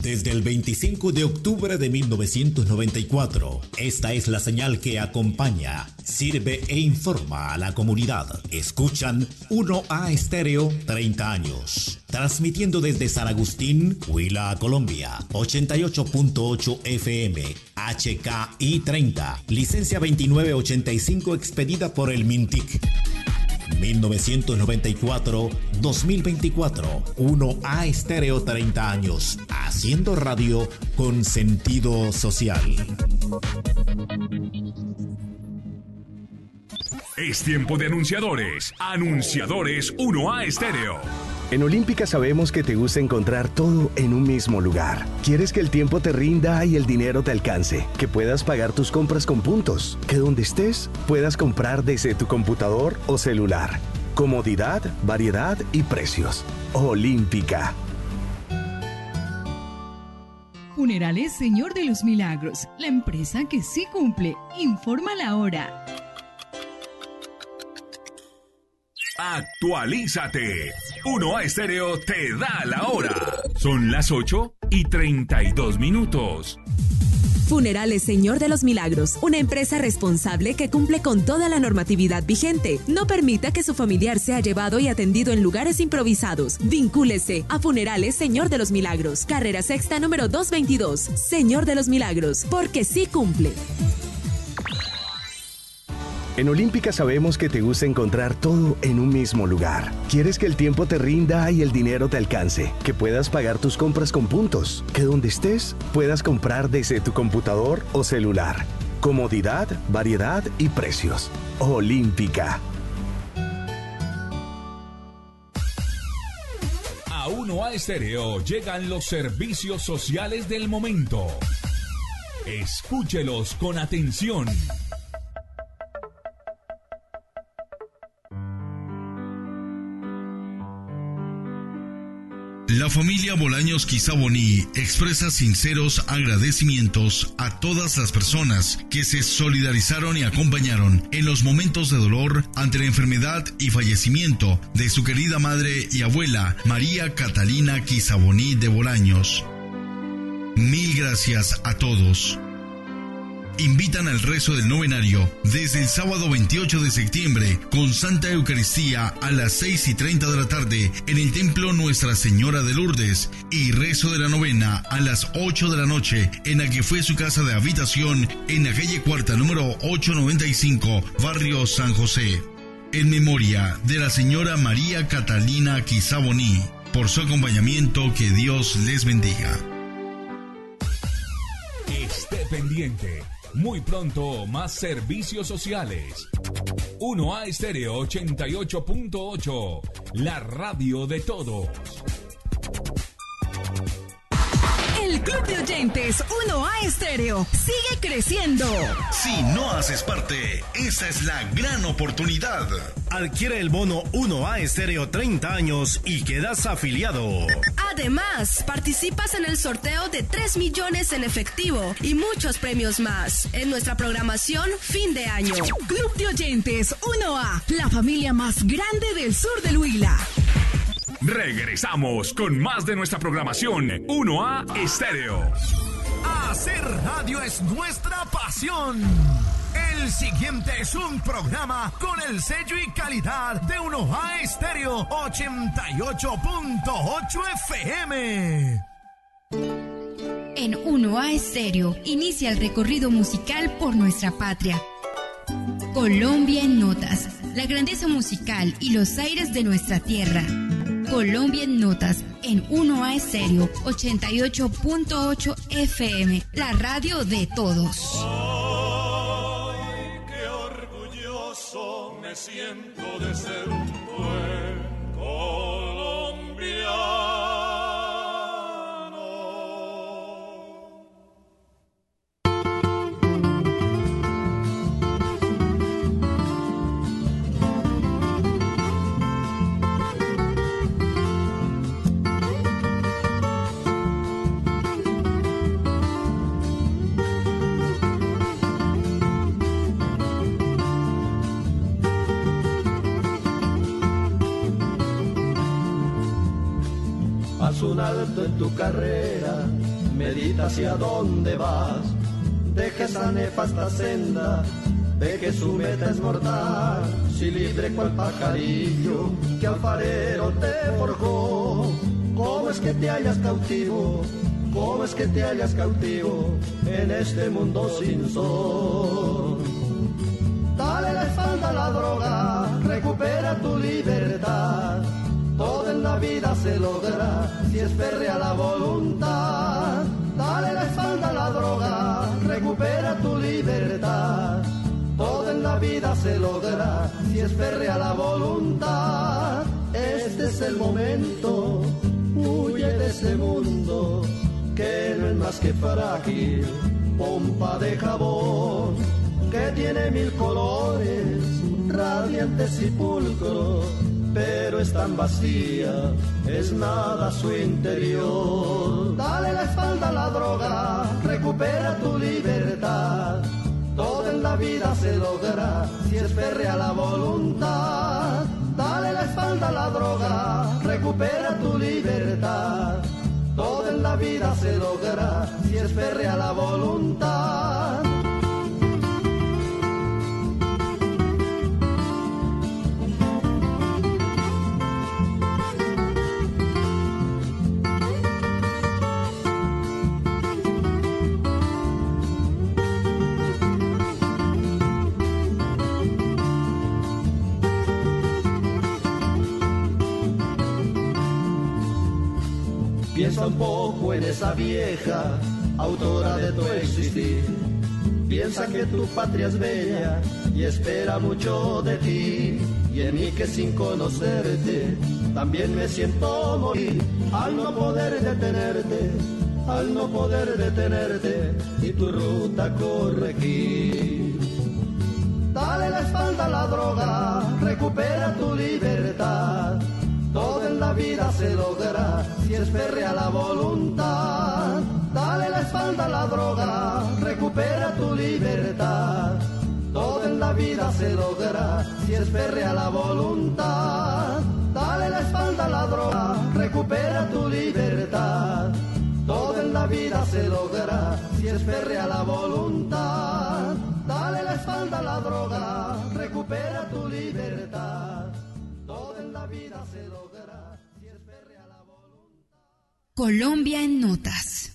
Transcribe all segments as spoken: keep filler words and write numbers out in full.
Desde el veinticinco de octubre de mil novecientos noventa y cuatro, esta es la señal que acompaña, sirve e informa a la comunidad. Escuchan uno A Estéreo treinta años. Transmitiendo desde San Agustín, Huila, Colombia. ochenta y ocho punto ocho F M, H K I treinta. Licencia veintinueve ochenta y cinco expedida por el MINTIC. mil novecientos noventa y cuatro a dos mil veinticuatro. uno A Estéreo treinta años. Haciendo radio con sentido social. Es tiempo de anunciadores. Anunciadores uno A Estéreo. En Olímpica sabemos que te gusta encontrar todo en un mismo lugar. Quieres que el tiempo te rinda y el dinero te alcance, que puedas pagar tus compras con puntos, que donde estés puedas comprar desde tu computador o celular. Comodidad, variedad y precios. Olímpica. Funerales Señor de los Milagros, la empresa que sí cumple. Informa la hora. Actualízate. uno A Estéreo te da la hora. Son las ocho y treinta y dos minutos. Funerales Señor de los Milagros, una empresa responsable que cumple con toda la normatividad vigente. No permita que su familiar sea llevado y atendido en lugares improvisados. Vincúlese a Funerales Señor de los Milagros, carrera sexta número doscientos veintidós. Señor de los Milagros, porque sí cumple. En Olímpica sabemos que te gusta encontrar todo en un mismo lugar. Quieres que el tiempo te rinda y el dinero te alcance, que puedas pagar tus compras con puntos, que donde estés puedas comprar desde tu computador o celular. Comodidad, variedad y precios. Olímpica. A uno A Estéreo llegan los servicios sociales del momento. Escúchelos con atención. La familia Bolaños Quisaboní expresa sinceros agradecimientos a todas las personas que se solidarizaron y acompañaron en los momentos de dolor ante la enfermedad y fallecimiento de su querida madre y abuela María Catalina Quisaboní de Bolaños. Mil gracias a todos. Invitan al rezo del novenario desde el sábado veintiocho de septiembre con Santa Eucaristía a las seis y treinta de la tarde en el Templo Nuestra Señora de Lourdes y rezo de la novena a las ocho de la noche en la que fue su casa de habitación en la calle Cuarta número ochocientos noventa y cinco, barrio San José, en memoria de la señora María Catalina Quisaboní. Por su acompañamiento, que Dios les bendiga. Esté pendiente. Muy pronto, más servicios sociales. uno A Estéreo ochenta y ocho punto ocho, la radio de todos. El Club de Oyentes uno A Estéreo sigue creciendo. Si no haces parte, esa es la gran oportunidad. Adquiere el bono uno A Estéreo treinta años y quedas afiliado. Además, participas en el sorteo de tres millones en efectivo y muchos premios más en nuestra programación fin de año. Club de Oyentes uno A, la familia más grande del sur del Huila. Regresamos con más de nuestra programación uno A Estéreo. Hacer radio es nuestra pasión. El siguiente es un programa con el sello y calidad de uno A Estéreo ochenta y ocho punto ocho F M. En uno A Estéreo inicia el recorrido musical por nuestra patria. Colombia en Notas, la grandeza musical y los aires de nuestra tierra. Colombia en Notas, en uno A Estéreo ochenta y ocho punto ocho F M, la radio de todos. Ay, qué orgulloso me siento de ser un buen colombiano. Un alto en tu carrera, medita hacia dónde vas, deja esa nefasta senda, ve que su meta es mortal, si libre cual pajarillo que alfarero te forjó. ¿Cómo es que te hallas cautivo? ¿Cómo es que te hallas cautivo en este mundo sin sol? Dale la espalda a la droga, recupera tu libertad. Todo en la vida se logra si es férrea la voluntad. Dale la espalda a la droga, recupera tu libertad. Todo en la vida se logra si es férrea la voluntad. Este es el momento, huye de este mundo que no es más que frágil pompa de jabón, que tiene mil colores, radiantes y pulcros, pero es tan vacía, es nada su interior. Dale la espalda a la droga, recupera tu libertad. Todo en la vida se logra si es férrea la voluntad. Dale la espalda a la droga, recupera tu libertad. Todo en la vida se logra si es férrea la voluntad. Piensa un poco en esa vieja, autora de tu existir. Piensa que tu patria es bella y espera mucho de ti. Y en mí que sin conocerte, también me siento morir. Al no poder detenerte, al no poder detenerte y tu ruta corregir. Dale la espalda a la droga, recupera tu libertad. Todo en la vida se logra si es férrea la voluntad. Dale la espalda a la droga, recupera tu libertad. Todo en la vida se logra si es férrea la voluntad. Dale la espalda a la droga, recupera tu libertad. Todo en la vida se logra si es férrea la voluntad. Dale la espalda a la droga, recupera tu libertad. Todo en la vida se logra si es férrea la voluntad. Colombia en Notas.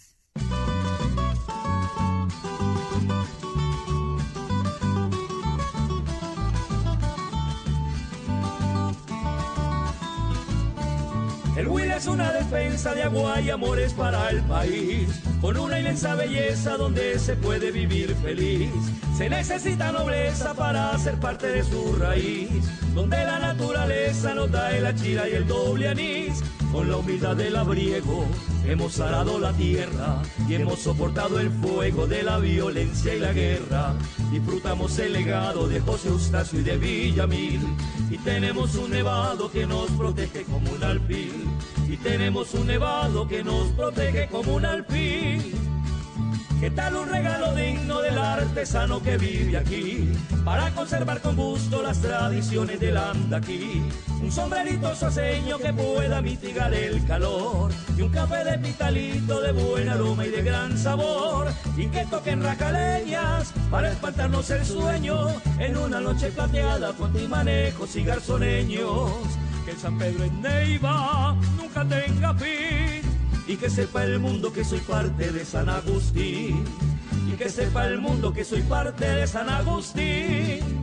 El Huila es una defensa de agua y amores para el país, con una inmensa belleza donde se puede vivir feliz. Se necesita nobleza para ser parte de su raíz, donde la naturaleza nos da el achira y el doble anís. Con la humildad del labriego hemos arado la tierra y hemos soportado el fuego de la violencia y la guerra. Disfrutamos el legado de José Eustacio y de Villamil, y tenemos un nevado que nos protege como un alfil, y tenemos un nevado que nos protege como un alfil. ¿Qué tal un regalo digno del artesano que vive aquí, para conservar con gusto las tradiciones del andaquí? Un sombrerito soseño que pueda mitigar el calor, y un café de pitalito de buen aroma y de gran sabor, y que toquen racaleñas para espantarnos el sueño en una noche plateada con timanejos y garzoneños. Que el San Pedro en Neiva nunca tenga fin, y que sepa el mundo que soy parte de San Agustín, y que sepa el mundo que soy parte de San Agustín.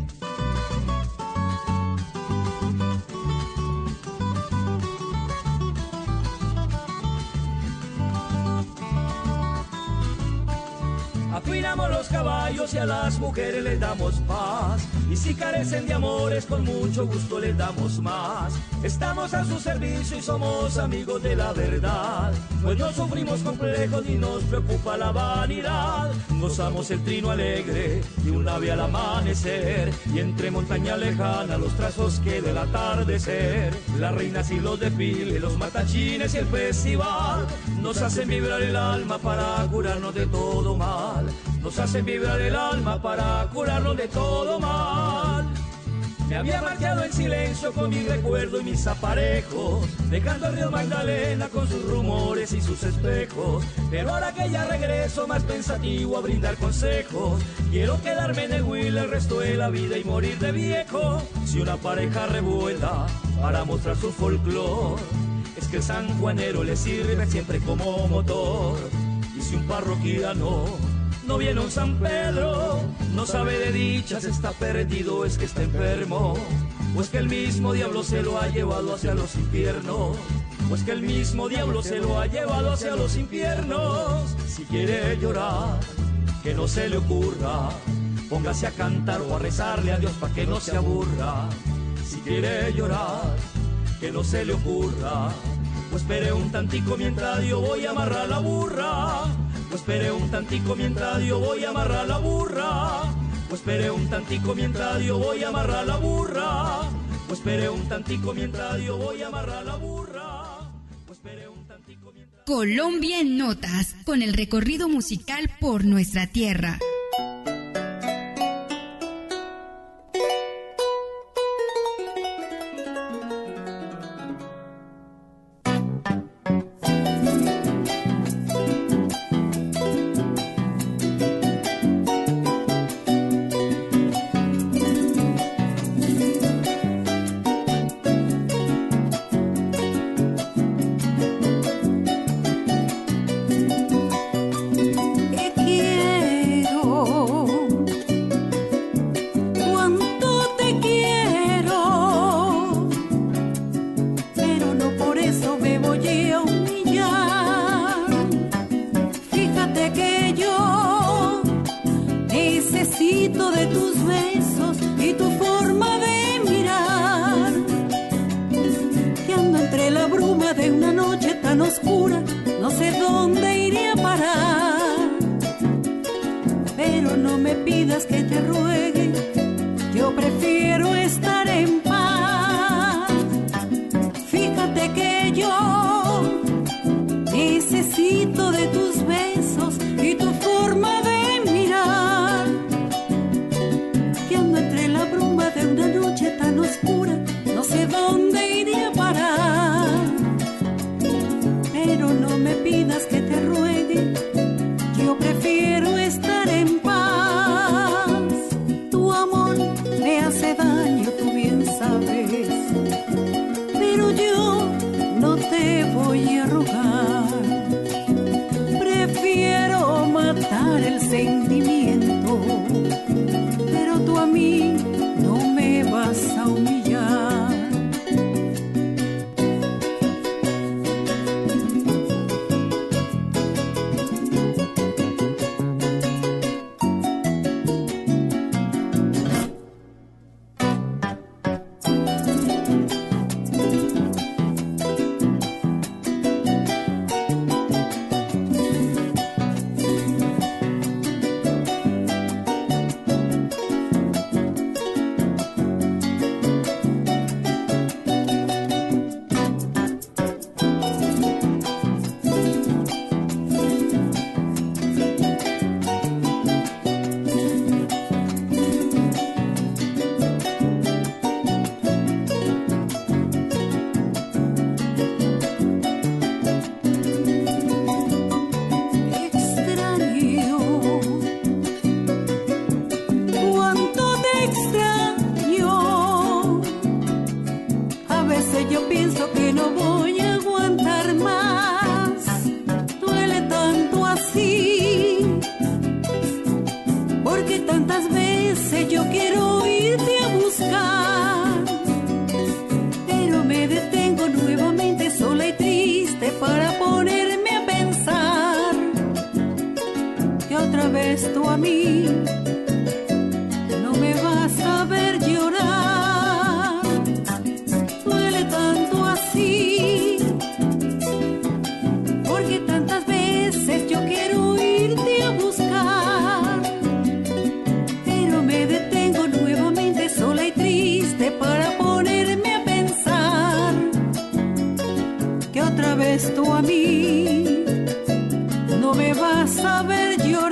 Afinamos los caballos y a las mujeres les damos paz, y si carecen de amores con mucho gusto les damos más. Estamos a su servicio y somos amigos de la verdad, pues no sufrimos complejos ni nos preocupa la vanidad. Gozamos el trino alegre de un ave al amanecer, y entre montaña lejana los trazos que del atardecer. Las reinas y los desfiles, los matachines y el festival nos hacen vibrar el alma para curarnos de todo mal. Nos hacen vibrar el alma para curarnos de todo mal. Me había marchado en silencio con mi recuerdo y mis aparejos, dejando el río Magdalena con sus rumores y sus espejos. Pero ahora que ya regreso más pensativo a brindar consejos, quiero quedarme en el Huila el resto de la vida y morir de viejo. Si una pareja revuelta para mostrar su folclor, es que el sanjuanero le sirve siempre como motor. Y si un parroquiano no viene un San Pedro, no sabe de dichas, está perdido, es que está enfermo, o es que el mismo diablo se lo ha llevado hacia los infiernos, o es que el mismo diablo se lo ha llevado hacia los infiernos. Si quiere llorar, que no se le ocurra, póngase a cantar o a rezarle a Dios pa' que no se aburra. Si quiere llorar, que no se le ocurra, pues espere un tantico mientras yo voy a amarrar la burra. Pues espere un tantico mientras yo voy a amarrar la burra. Pues espere un tantico mientras yo voy a amarrar la burra. Pues espere un tantico mientras yo voy a amarrar la burra. Pues espere un tantico mientras... Colombia en Notas, con el recorrido musical por nuestra tierra.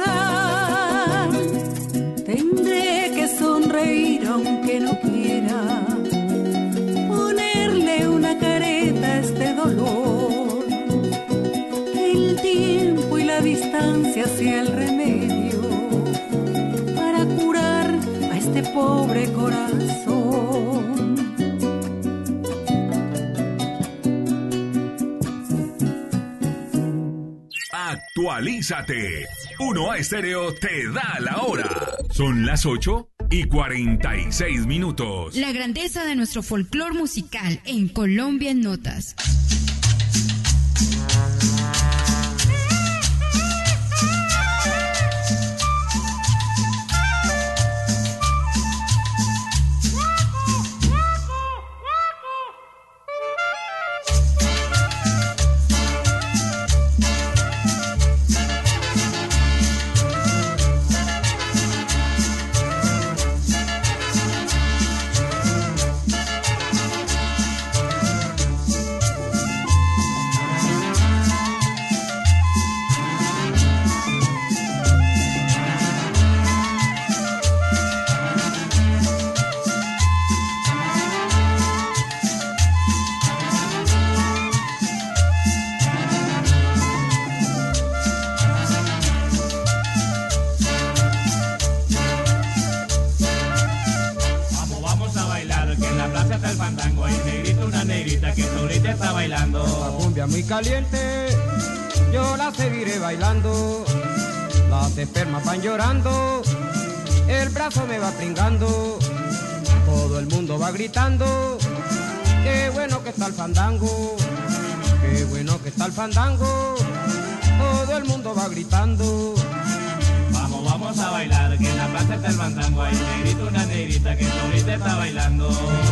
Tendré que sonreír aunque no quiera. el tiempo y la distancia sea el remedio para curar a este pobre corazón. Actualízate. uno A Estéreo te da la hora. Son las ocho y cuarenta y seis minutos. La grandeza de nuestro folclor musical en Colombia en Notas. Caliente, yo la seguiré bailando, las espermas van llorando, el brazo me va pringando, todo el mundo va gritando, qué bueno que está el fandango, qué bueno que está el fandango, todo el mundo va gritando. Vamos, vamos a bailar, que en la plaza está el fandango, hay un negrito, una negrita que ahorita está bailando.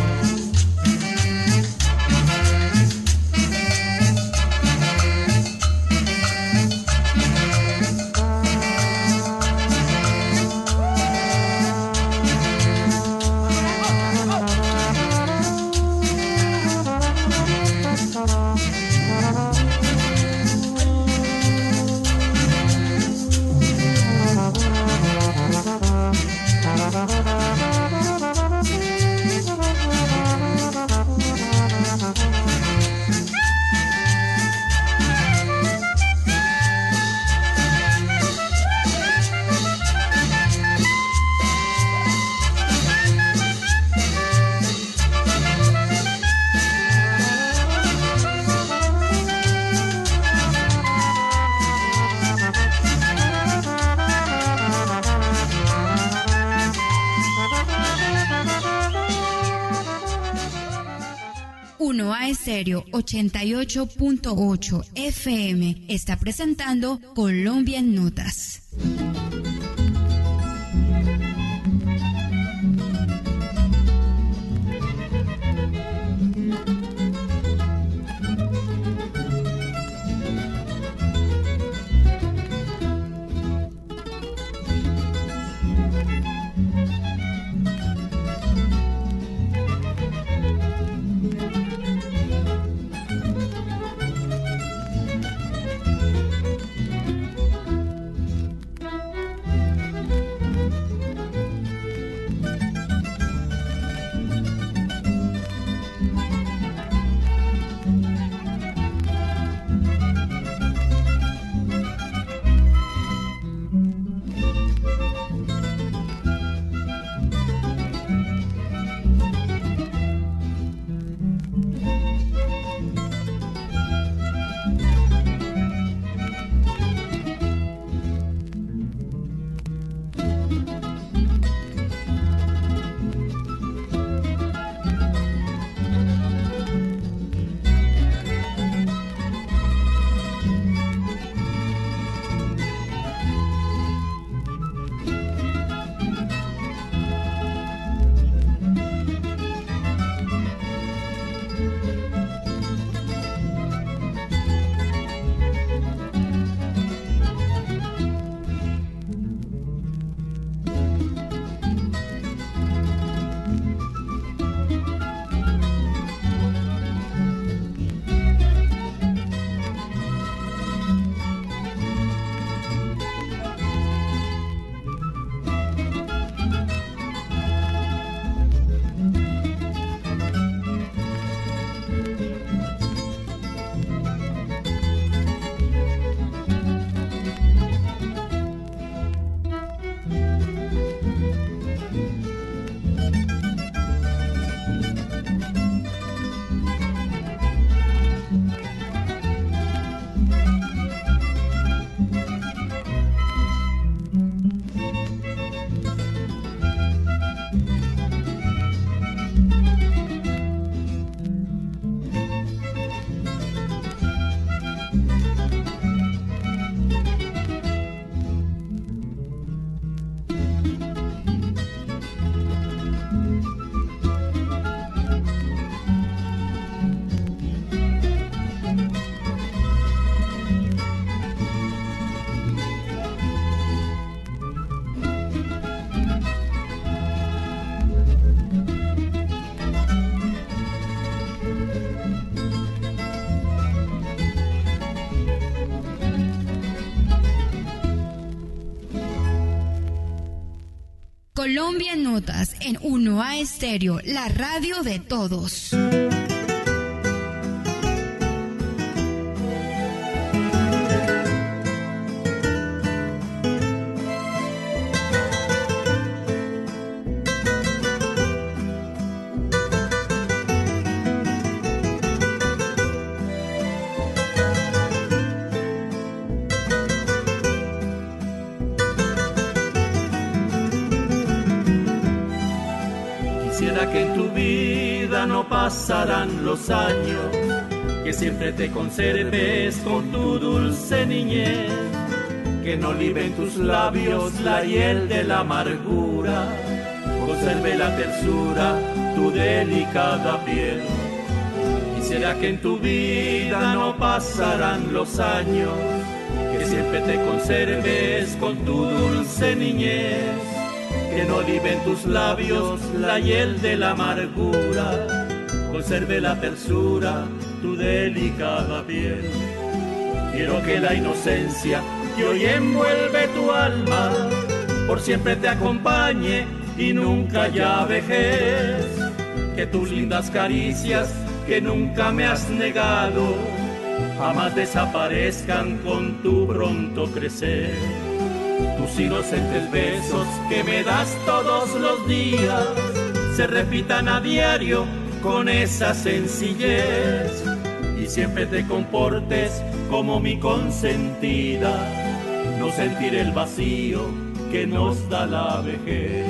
uno A Estéreo ochenta y ocho punto ocho F M está presentando Colombia en Notas. Colombia Notas en uno A Estéreo, la radio de todos. Que en tu vida no pasarán los años, que siempre te conserves con tu dulce niñez, que no libe en tus labios la hiel de la amargura, conserve la tersura tu delicada piel. Quisiera que en tu vida no pasarán los años, que siempre te conserves con tu dulce niñez, que no libe en tus labios la hiel de la amargura, conserve la tersura tu delicada piel. Quiero que la inocencia que hoy envuelve tu alma por siempre te acompañe y nunca ya vejez, que tus lindas caricias que nunca me has negado jamás desaparezcan con tu pronto crecer. Tus inocentes besos que me das todos los días se repitan a diario con esa sencillez, y siempre te comportes como mi consentida, no sentir el vacío que nos da la vejez.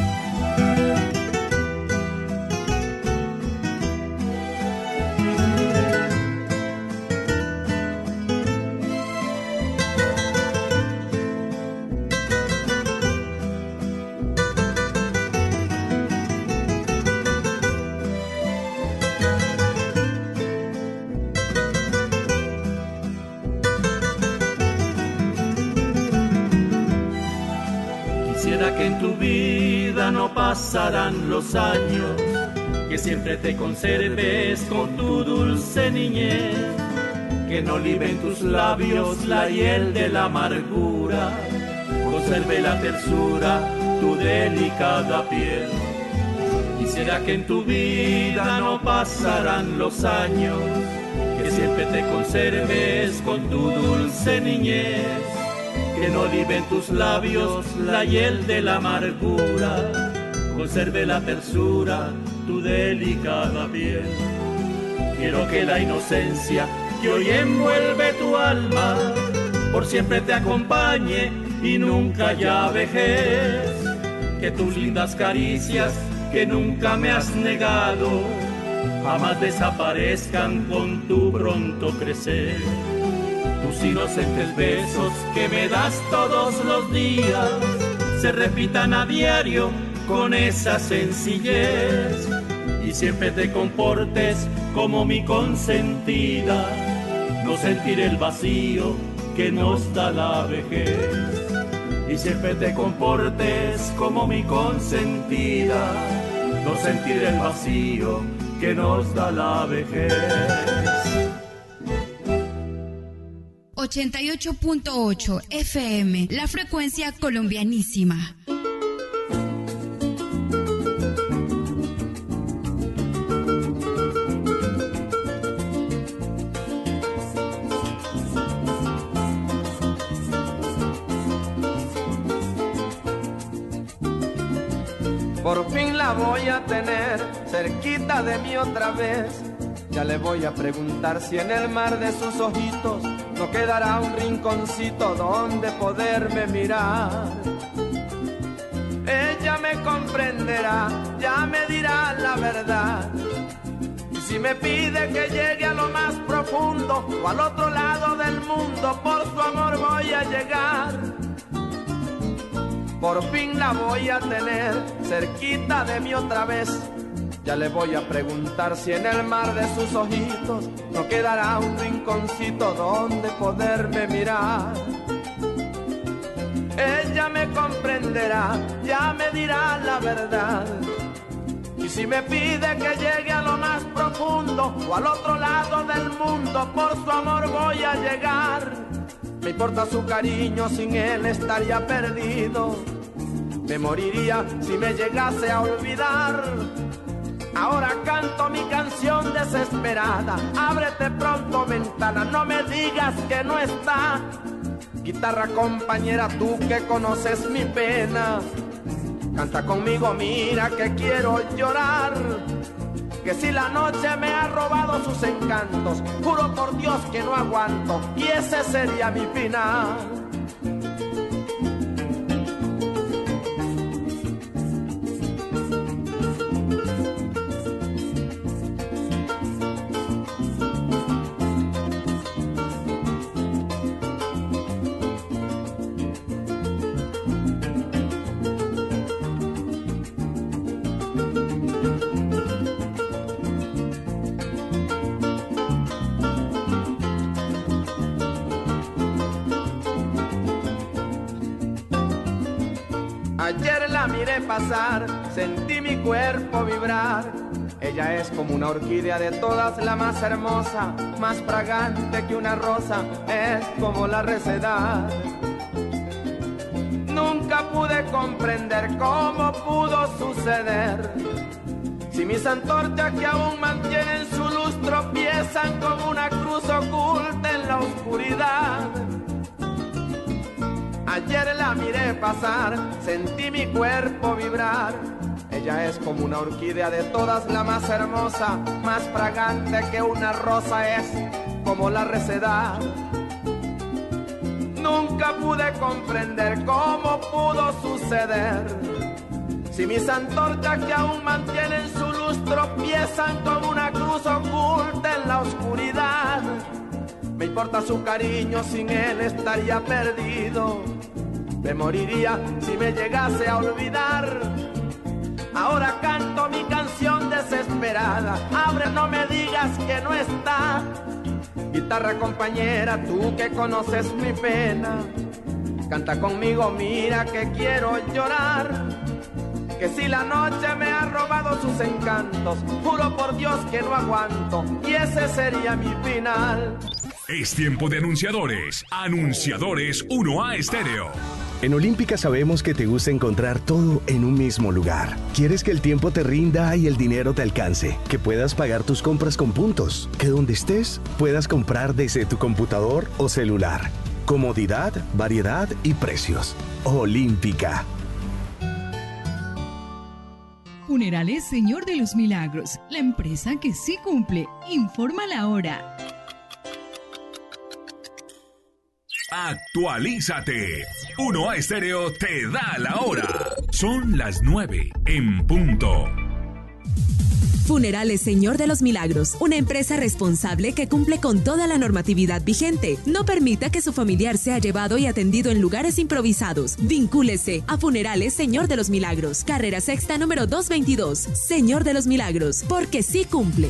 Que en tu vida no pasarán los años, que siempre te conserves con tu dulce niñez, que no libe en tus labios la hiel de la amargura, conserve la tersura tu delicada piel. Quisiera que en tu vida no pasarán los años, que siempre te conserves con tu dulce niñez, que no libe en tus labios la hiel de la amargura, conserve la tersura tu delicada piel. Quiero que la inocencia que hoy envuelve tu alma por siempre te acompañe y nunca ya vejez, que tus lindas caricias que nunca me has negado jamás desaparezcan con tu pronto crecer. Tus inocentes besos que me das todos los días se repitan a diario con esa sencillez, y siempre te comportes como mi consentida, no sentir el vacío que nos da la vejez. Y siempre te comportes como mi consentida, no sentir el vacío que nos da la vejez. ochenta y ocho punto ocho F M, la frecuencia colombianísima. Por fin la voy a tener cerquita de mí otra vez. Ya le voy a preguntar si en el mar de sus ojitos no quedará un rinconcito donde poderme mirar. Ella me comprenderá, ya me dirá la verdad. Y si me pide que llegue a lo más profundo o al otro lado del mundo, por su amor voy a llegar. Por fin la voy a tener cerquita de mí otra vez. Ya le voy a preguntar si en el mar de sus ojitos no quedará un rinconcito donde poderme mirar. Ella me comprenderá, ya me dirá la verdad. Y si me pide que llegue a lo más profundo o al otro lado del mundo, por su amor voy a llegar. Me importa su cariño, sin él estaría perdido. me moriría si me llegase a olvidar. Ahora canto mi canción desesperada, ábrete pronto ventana, no me digas que no está. Guitarra compañera, tú que conoces mi pena, canta conmigo, mira que quiero llorar. Que si la noche me ha robado sus encantos, juro por Dios que no aguanto, y ese sería mi final. Ayer la miré pasar, sentí mi cuerpo vibrar. Ella es como una orquídea de todas la más hermosa, más fragante que una rosa, es como la recedad. Nunca pude comprender cómo pudo suceder. Si mis antorchas que aún mantienen su luz tropiezan como una cruz oculta en la oscuridad. Ayer la miré pasar, sentí mi cuerpo vibrar. Ella es como una orquídea de todas la más hermosa, más fragante que una rosa, es como la recedad. Nunca pude comprender cómo pudo suceder. Si mis antorchas que aún mantienen su luz tropiezan como una cruz oculta en la oscuridad. Me importa su cariño, sin él estaría perdido. Me moriría si me llegase a olvidar. Ahora canto mi canción desesperada, abre, no me digas que no está. Guitarra compañera, tú que conoces mi pena, canta conmigo, mira que quiero llorar. Que si la noche me ha robado sus encantos, juro por Dios que no aguanto, y ese sería mi final. Es tiempo de anunciadores. Anunciadores uno A Estéreo. En Olímpica sabemos que te gusta encontrar todo en un mismo lugar. Quieres que el tiempo te rinda y el dinero te alcance, que puedas pagar tus compras con puntos, que donde estés puedas comprar desde tu computador o celular. Comodidad, variedad y precios. Olímpica. Funerales Señor de los Milagros, la empresa que sí cumple. Informa la hora. Actualízate. uno A Estéreo te da la hora. Son las nueve en punto. Funerales Señor de los Milagros, una empresa responsable que cumple con toda la normatividad vigente. No permita que su familiar sea llevado y atendido en lugares improvisados. Vincúlese a Funerales Señor de los Milagros, carrera sexta número doscientos veintidós. Señor de los Milagros, porque sí cumple.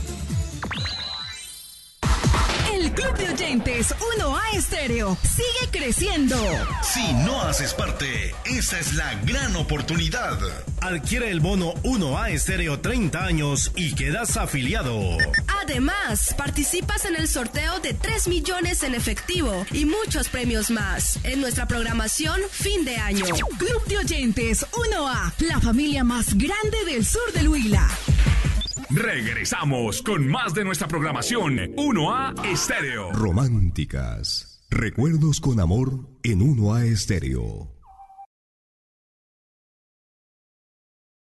El Club de Oyentes uno A Estéreo sigue creciendo. Si no haces parte, esa es la gran oportunidad. Adquiere el bono uno A Estéreo treinta años y quedas afiliado. Además, participas en el sorteo de tres millones en efectivo y muchos premios más en nuestra programación fin de año. Club de Oyentes uno A, la familia más grande del sur del Huila. Regresamos con más de nuestra programación uno A Estéreo. Románticas. Recuerdos con amor en uno A Estéreo.